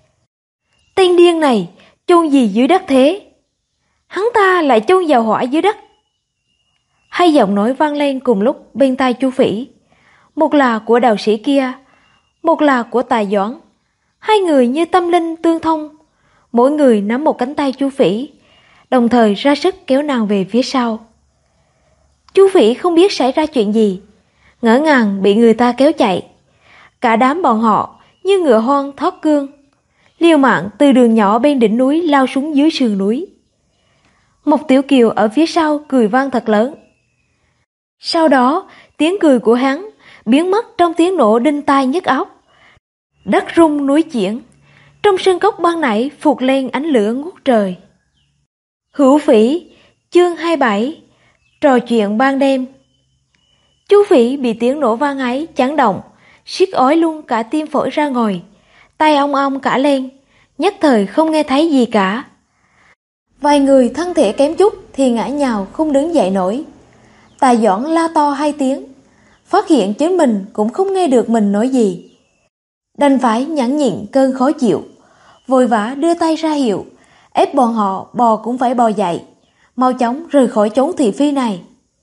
Tên điên này chôn gì dưới đất thế? Hắn ta lại chôn vào hỏa dưới đất. Hai giọng nói vang lên cùng lúc bên tai Chu Phỉ, một là của đạo sĩ kia, một là của Tài Doãn. Hai người như tâm linh tương thông, mỗi người nắm một cánh tay Chu Phỉ, đồng thời ra sức kéo nàng về phía sau. Chu Phỉ không biết xảy ra chuyện gì, ngỡ ngàng bị người ta kéo chạy. Cả đám bọn họ như ngựa hoang thoát cương, liều mạng từ đường nhỏ bên đỉnh núi lao xuống dưới sườn núi. Mộc Tiểu Kiều ở phía sau cười vang thật lớn. Sau đó, tiếng cười của hắn biến mất trong tiếng nổ đinh tai nhức óc. Đất rung núi chuyển, trong sân cốc ban nãy phụt lên ánh lửa ngút trời. Hữu Phỉ, chương 27, trò chuyện ban đêm. Chu Phỉ bị tiếng nổ vang ấy chấn động, suýt ói luôn cả tim phổi ra ngoài, tay ong ong cả lên, nhất thời không nghe thấy gì cả. Vài người thân thể kém chút thì ngã nhào không đứng dậy nổi. Tài Doãn la to hai tiếng, phát hiện chính mình cũng không nghe được mình nói gì, đành phải nhẫn nhịn cơn khó chịu, vội vã đưa tay ra hiệu, ép bọn họ bò cũng phải bò dậy, mau chóng rời khỏi chốn thị phi này.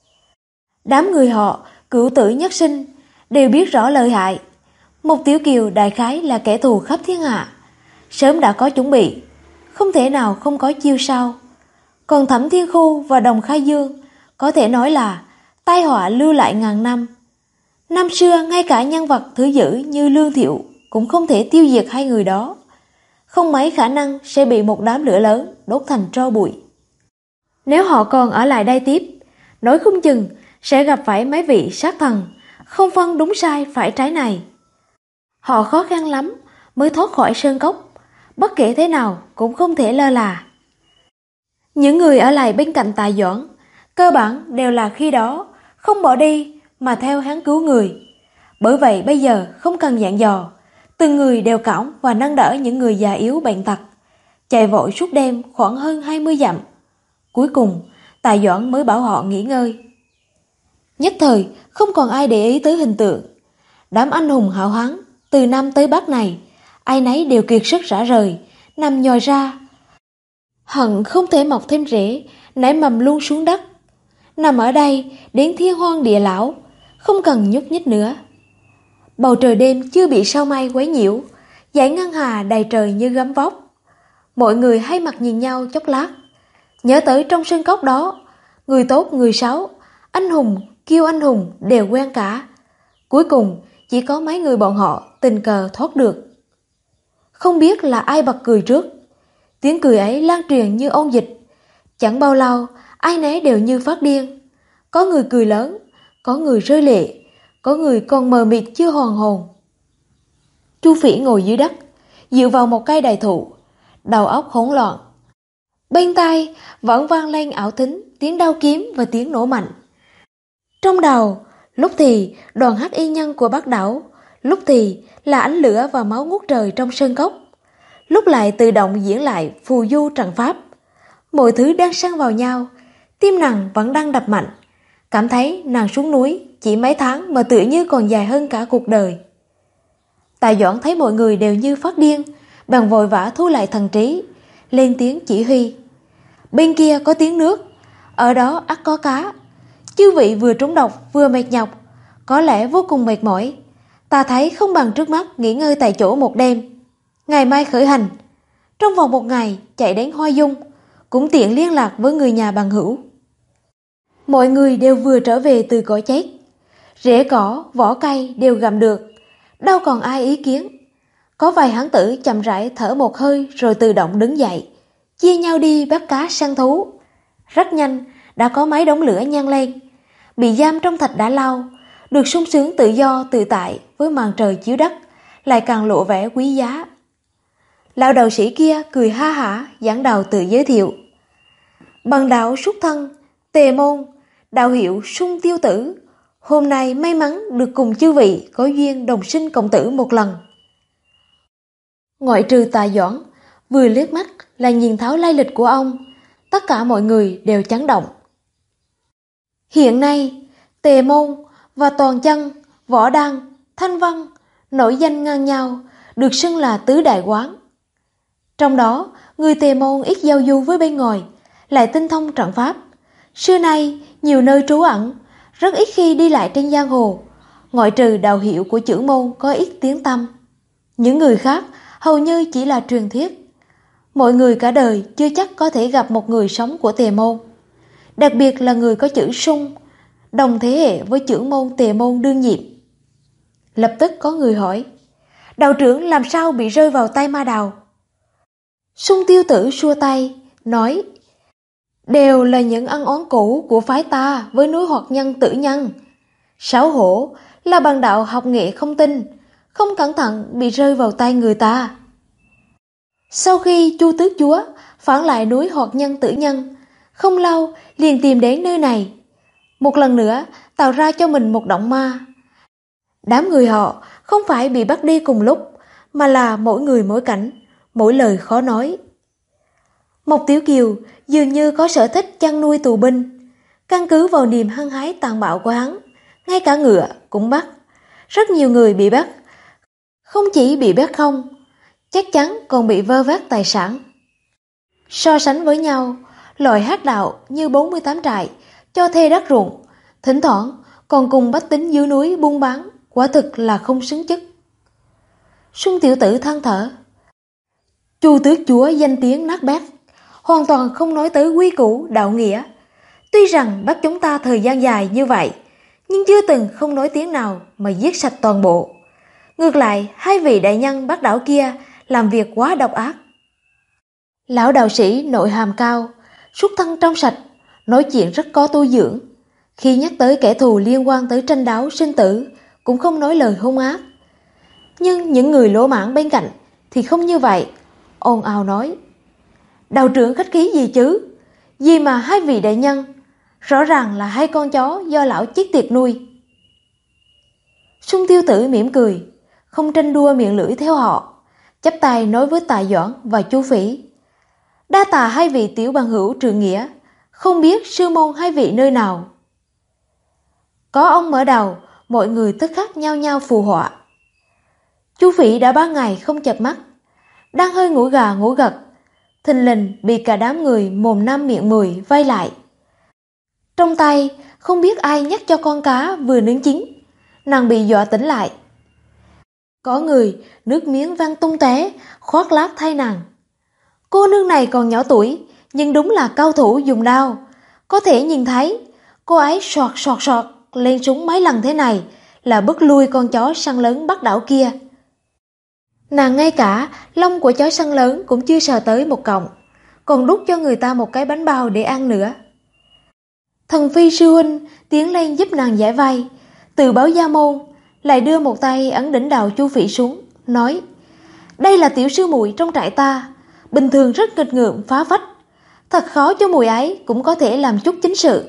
Đám người họ cửu tử nhất sinh đều biết rõ lợi hại. Mộc Tiểu Kiều đại khái là kẻ thù khắp thiên hạ, sớm đã có chuẩn bị, không thể nào không có chiêu sau. Còn Thẩm Thiên Khu và Đồng Khai Dương có thể nói là tai họa lưu lại ngàn năm. Năm xưa ngay cả nhân vật thứ dữ như Lương Thiệu cũng không thể tiêu diệt hai người đó, không mấy khả năng sẽ bị một đám lửa lớn đốt thành tro bụi. Nếu họ còn ở lại đây tiếp, nói không chừng sẽ gặp phải mấy vị sát thần không phân đúng sai phải trái này. Họ khó khăn lắm mới thoát khỏi sơn cốc, bất kể thế nào cũng không thể lơ là. Những người ở lại bên cạnh Tài Doãn cơ bản đều là khi đó không bỏ đi mà theo hắn cứu người. Bởi vậy bây giờ không cần dặn dò, từng người đều cõng và nâng đỡ những người già yếu bệnh tật, chạy vội suốt đêm khoảng hơn 20 dặm. Cuối cùng Tài Doãn mới bảo họ nghỉ ngơi. Nhất thời không còn ai để ý tới hình tượng. Đám anh hùng hảo hán từ Nam tới Bắc này, ai nấy đều kiệt sức rã rời, nằm nhòi ra, hận không thể mọc thêm rễ, nảy mầm luôn xuống đất. Nằm ở đây đến thiên hoang địa lão, không cần nhúc nhích nữa. Bầu trời đêm chưa bị sao mây quấy nhiễu, dải ngân hà đầy trời như gấm vóc. Mọi người hai mặt nhìn nhau chốc lát, nhớ tới trong sân cốc đó, người tốt người xấu, anh hùng kiêu anh hùng đều quen cả. Cuối cùng chỉ có mấy người bọn họ tình cờ thoát được. Không biết là ai bật cười trước, tiếng cười ấy lan truyền như ôn dịch. Chẳng bao lâu ai nấy đều như phát điên, có người cười lớn, có người rơi lệ, có người còn mờ mịt chưa hoàn hồn. Chu Phỉ ngồi dưới đất, dựa vào một cây đại thụ, đầu óc hỗn loạn. Bên tai vẫn vang lên ảo thính tiếng đao kiếm và tiếng nổ mạnh. Trong đầu, lúc thì đoàn hắc y nhân của Bắc đảo, lúc thì là ánh lửa và máu ngút trời trong sơn cốc, lúc lại tự động diễn lại phù du trận pháp. Mọi thứ đang xen vào nhau, tim nàng vẫn đang đập mạnh, cảm thấy nàng xuống núi chỉ mấy tháng mà tựa như còn dài hơn cả cuộc đời. Tạ Doãn thấy mọi người đều như phát điên, bèn vội vã thu lại thần trí, lên tiếng chỉ huy. Bên kia có tiếng nước, ở đó ắt có cá. Chư vị vừa trúng độc vừa mệt nhọc, có lẽ vô cùng mệt mỏi. Ta thấy không bằng trước mắt nghỉ ngơi tại chỗ một đêm, ngày mai khởi hành. Trong vòng một ngày chạy đến Hoa Dung, cũng tiện liên lạc với người nhà bằng hữu. Mọi người đều vừa trở về từ cõi chết, rễ cỏ, vỏ cây đều gặm được, đâu còn ai ý kiến. Có vài hán tử chậm rãi thở một hơi rồi tự động đứng dậy, chia nhau đi bắt cá săn thú. Rất nhanh đã có mấy đống lửa nhang lên. Bị giam trong thạch đã lâu, được sung sướng tự do tự tại với màn trời chiếu đất, lại càng lộ vẻ quý giá. Lão đạo sĩ kia cười ha hả dẫn đầu tự giới thiệu. Bằng đạo xuất thân, Tề môn, đạo hiệu Sung Tiêu Tử, hôm nay may mắn được cùng chư vị có duyên đồng sinh cộng tử một lần. Ngoại trừ Tạ Doãn, vừa liếc mắt là nhìn thấu lai lịch của ông, tất cả mọi người đều chấn động. Hiện nay, Tề môn và Toàn Chân, Võ Đăng, Thanh Văn nổi danh ngang nhau, được xưng là tứ đại quán. Trong đó, người Tề môn ít giao du với bên ngoài, lại tinh thông trận pháp. Xưa nay, nhiều nơi trú ẩn, rất ít khi đi lại trên giang hồ, ngoại trừ đạo hiệu của chưởng môn có ít tiếng tăm. Những người khác hầu như chỉ là truyền thuyết. Mọi người cả đời chưa chắc có thể gặp một người sống của Tề môn, đặc biệt là người có chữ Sung, đồng thế hệ với chưởng môn Tề môn đương nhiệm. Lập tức có người hỏi, đạo trưởng làm sao bị rơi vào tay ma đào? Sung Tiêu Tử xua tay, nói, đều là những ân oán cũ của phái ta với núi Hoạt Nhân Tử Nhân. Sáu hổ là bằng đạo học nghệ không tinh, không cẩn thận bị rơi vào tay người ta. Sau khi Chu Tước Chúa phản lại núi Hoạt Nhân Tử Nhân, không lâu liền tìm đến nơi này, một lần nữa tạo ra cho mình một động ma. Đám người họ không phải bị bắt đi cùng lúc, mà là mỗi người mỗi cảnh, mỗi lời khó nói. Mộc Tiểu Kiều dường như có sở thích chăn nuôi tù binh, căn cứ vào niềm hăng hái tàn bạo của hắn, ngay cả ngựa cũng bắt. Rất nhiều người bị bắt, không chỉ bị bắt không, chắc chắn còn bị vơ vét tài sản. So sánh với nhau, loại hắc đạo như 48 trại, cho thuê đất ruộng, thỉnh thoảng còn cùng bách tính dưới núi buôn bán, quả thực là không xứng chức. Sung Tiểu Tử than thở. Chu Tước Chúa danh tiếng nát bét, hoàn toàn không nói tới quy củ đạo nghĩa. Tuy rằng bắt chúng ta thời gian dài như vậy, nhưng chưa từng không nói tiếng nào mà giết sạch toàn bộ. Ngược lại, hai vị đại nhân Bắc đảo kia làm việc quá độc ác. Lão đạo sĩ nội hàm cao, xuất thân trong sạch, nói chuyện rất có tu dưỡng. Khi nhắc tới kẻ thù liên quan tới tranh đấu sinh tử, cũng không nói lời hung ác. Nhưng những người lỗ mãng bên cạnh thì không như vậy, ồn ào nói. Đạo trưởng khách khí gì chứ? Gì mà hai vị đại nhân, rõ ràng là hai con chó do lão chết tiệt nuôi. Sung Tiêu Tử mỉm cười, không tranh đua miệng lưỡi theo họ, chắp tay nói với Tạ Doãn và Chu Phỉ. Đa tạ hai vị tiểu bằng hữu trượng nghĩa, không biết sư môn hai vị nơi nào. Có ông mở đầu, mọi người tức khắc nhao nhao phù họa. Chu Phỉ đã 3 ngày không chợp mắt, đang hơi ngủ gà ngủ gật, thình lình bị cả đám người mồm 5 miệng 10 vây lại. Trong tay không biết ai nhắc cho con cá vừa nướng chín, nàng bị dọa tỉnh lại. Có người nước miếng văng tung tóe, khoác lác thay nàng. Cô nương này còn nhỏ tuổi, nhưng đúng là cao thủ dùng đao. Có thể nhìn thấy, cô ấy soạt soạt soạt lên súng mấy lần thế này là bứt lui con chó săn lớn Bắc đảo kia. Nàng ngay cả lông của chó săn lớn cũng chưa sờ tới một cọng, còn đút cho người ta một cái bánh bao để ăn nữa. Thần Phi sư huynh tiến lên giúp nàng giải vây, Từ Báo Gia Môn lại đưa một tay ấn đỉnh đầu Chu Phỉ xuống, nói: đây là tiểu sư muội trong trại ta, bình thường rất nghịch ngợm phá phách, thật khó cho muội ấy cũng có thể làm chút chính sự.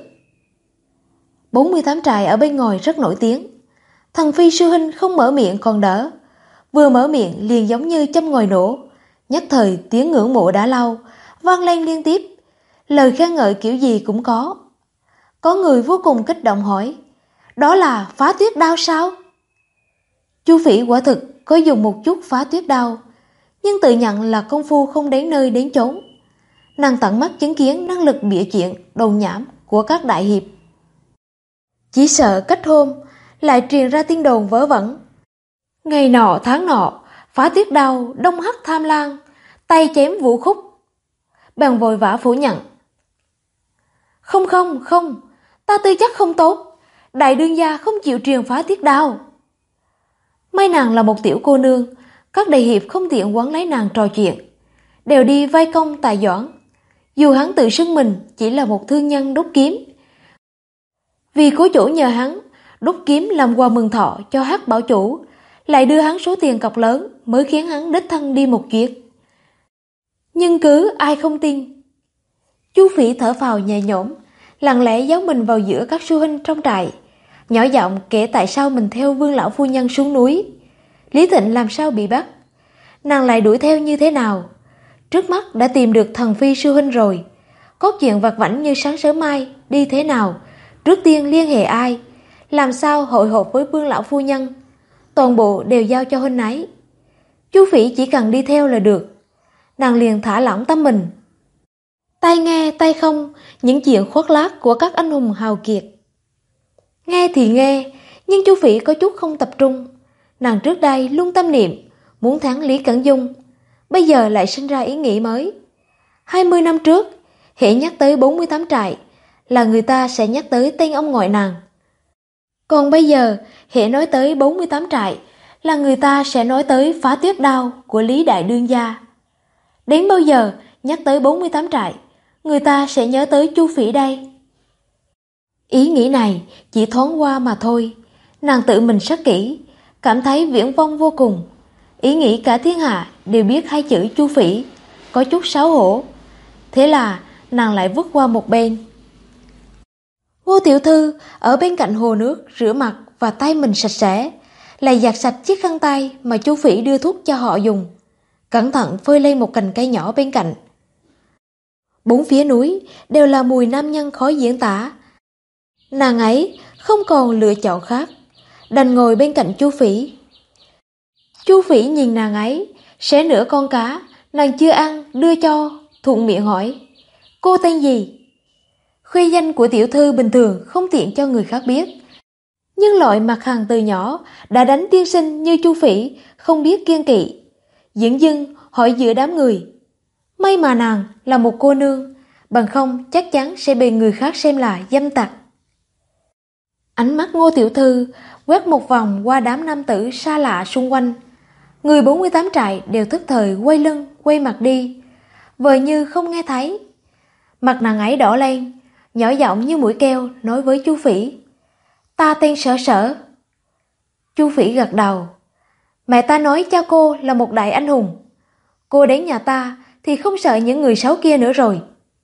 48 trại ở bên ngoài rất nổi tiếng. Thằng Phi sư huynh không mở miệng còn đỡ, vừa mở miệng liền giống như châm ngòi nổ, nhất thời tiếng ngưỡng mộ đã lâu vang lên liên tiếp, lời khen ngợi kiểu gì cũng có. Có người vô cùng kích động hỏi: đó là phá tuyết đao sao? Chu Phỉ quả thực có dùng một chút phá tuyết đao, nhưng tự nhận là công phu không đến nơi đến chốn. Nàng tận mắt chứng kiến năng lực bịa chuyện đồn nhảm của các đại hiệp, chỉ sợ cách hôm lại truyền ra tin đồn vớ vẩn. Ngày nọ tháng nọ, phá tuyết đao đông hắc tham lang, tay chém vũ khúc. Bèn vội vã phủ nhận: không, ta tư chất không tốt, đại đương gia không chịu truyền phá tuyết đao. May nàng là một tiểu cô nương, các đại hiệp không tiện quấn lấy nàng trò chuyện, đều đi vây công Tài Doãn. Dù hắn tự xưng mình chỉ là một thương nhân đúc kiếm, vì cố chủ nhờ hắn đúc kiếm làm quà mừng thọ cho Hắc bảo chủ, lại đưa hắn số tiền cọc lớn mới khiến hắn đích thân đi một chuyến. Nhưng cứ ai không tin. Chu Phỉ thở phào nhẹ nhõm, lặng lẽ giấu mình vào giữa các sư huynh trong trại, nhỏ giọng kể tại sao mình theo Vương lão phu nhân xuống núi, Lý Thịnh làm sao bị bắt, nàng lại đuổi theo như thế nào. Trước mắt đã tìm được thần Phi sư huynh rồi, có chuyện vặt vãnh như sáng sớm mai đi thế nào, trước tiên liên hệ ai, làm sao hội họp với Vương lão phu nhân, toàn bộ đều giao cho huynh ấy. Chu Phỉ chỉ cần đi theo là được. Nàng liền thả lỏng tâm mình, tay nghe tay không những chuyện khuất lác của các anh hùng hào kiệt. Nghe thì nghe, nhưng Chu Phỉ có chút không tập trung. Nàng trước đây luôn tâm niệm muốn thắng Lý Cẩn Dung, bây giờ lại sinh ra ý nghĩ mới. 20 năm trước, hễ nhắc tới 48 trại là người ta sẽ nhắc tới tên ông ngoại nàng. Còn bây giờ, hễ nói tới 48 trại là người ta sẽ nói tới phá tuyết đao của Lý Đại Đương gia. Đến bao giờ nhắc tới 48 trại, người ta sẽ nhớ tới Chu Phỉ đây. Ý nghĩ này chỉ thoáng qua mà thôi. Nàng tự mình sắc kỹ, cảm thấy viển vông vô cùng. Ý nghĩ cả thiên hạ đều biết hai chữ Chu Phỉ, có chút xấu hổ. Thế là nàng lại vứt qua một bên. Ngô tiểu thư ở bên cạnh hồ nước rửa mặt và tay mình sạch sẽ, lại giặt sạch chiếc khăn tay mà Chu Phỉ đưa thuốc cho họ dùng, cẩn thận phơi lên một cành cây nhỏ bên cạnh. Bốn phía núi đều là mùi nam nhân khó diễn tả. Nàng ấy không còn lựa chọn khác, đành ngồi bên cạnh Chu Phỉ. Chu Phỉ nhìn nàng ấy, xé nửa con cá nàng chưa ăn đưa cho, thuận miệng hỏi: cô tên gì? Khuê danh của tiểu thư bình thường không tiện cho người khác biết, nhưng loại mặt hàng từ nhỏ đã đánh tiên sinh như Chu Phỉ không biết kiêng kỵ, dửng dưng hỏi giữa đám người. May mà nàng là một cô nương, bằng không chắc chắn sẽ bị người khác xem là dâm tặc. Ánh mắt Ngô tiểu thư quét một vòng qua đám nam tử xa lạ xung quanh. Người 48 trại đều tức thời quay lưng quay mặt đi, vờ như không nghe thấy. Mặt nàng ấy đỏ lên, nhỏ giọng như mũi keo nói với Chu Phỉ: ta tên Sở Sở. Chu Phỉ gật đầu. Mẹ ta nói cha cô là một đại anh hùng, cô đến nhà ta thì không sợ những người xấu kia nữa rồi.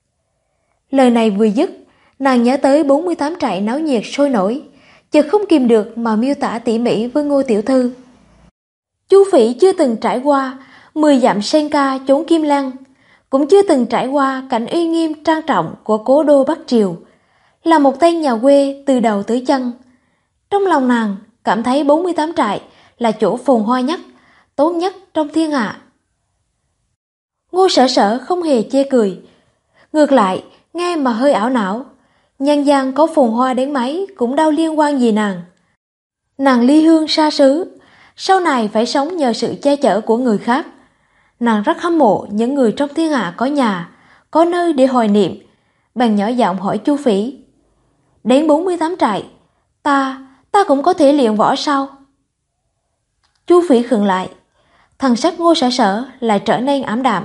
Lời này vừa dứt, nàng nhớ tới 48 trại náo nhiệt sôi nổi, chợt không kìm được mà miêu tả tỉ mỉ với Ngô tiểu thư. Chu Phỉ chưa từng trải qua 10 dặm sen ca chốn Kim Lăng, cũng chưa từng trải qua cảnh uy nghiêm trang trọng của cố đô Bắc Triều, là một tên nhà quê từ đầu tới chân. Trong lòng nàng cảm thấy 48 trại là chỗ phồn hoa nhất, tốt nhất trong thiên hạ. Ngô Sở Sở không hề chê cười, ngược lại nghe mà hơi ảo não. Nhân gian có phồn hoa đến mấy cũng đâu liên quan gì nàng. Nàng ly hương xa xứ, sau này phải sống nhờ sự che chở của người khác. Nàng rất hâm mộ những người trong thiên hạ có nhà, có nơi để hoài niệm. Bèn nhỏ giọng hỏi Chu Phỉ: đến 48 trại, ta cũng có thể luyện võ sao? Chu Phỉ khựng lại, thần sắc Ngô Sở Sở lại trở nên ảm đạm.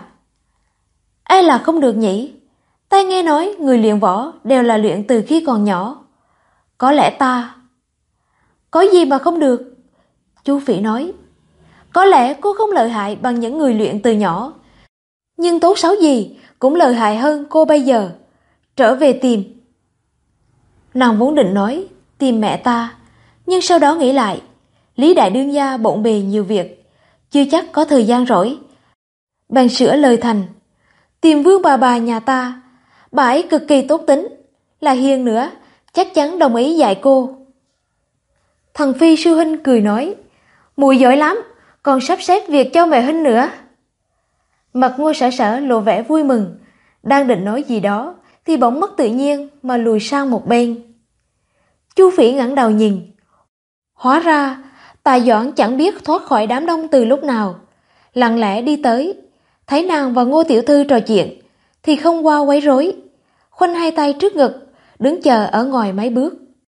E là không được nhỉ? Ta nghe nói người luyện võ đều là luyện từ khi còn nhỏ. Có lẽ ta... Có gì mà không được? Chú Phỉ nói. Có lẽ cô không lợi hại bằng những người luyện từ nhỏ, nhưng tốt xấu gì cũng lợi hại hơn cô bây giờ. Trở về tìm. Nàng vốn định nói tìm mẹ ta, nhưng sau đó nghĩ lại, Lý đại đương gia bộn bề nhiều việc, chưa chắc có thời gian rỗi. Bèn sửa lời thành, tìm Vương bà nhà ta, bà ấy cực kỳ tốt tính, là hiền nữa, chắc chắn đồng ý dạy cô. Thần Phi sư huynh cười nói, muội giỏi lắm, còn sắp xếp việc cho mẹ huynh nữa. Mặt Ngô Sở Sở lộ vẻ vui mừng, đang định nói gì đó thì bỗng mất tự nhiên mà lùi sang một bên. Chu Phỉ ngẩng đầu nhìn, hóa ra Tài Doãn chẳng biết thoát khỏi đám đông từ lúc nào, lặng lẽ đi tới, thấy nàng và Ngô tiểu thư trò chuyện thì không qua quấy rối, khoanh hai tay trước ngực, đứng chờ ở ngoài mấy bước.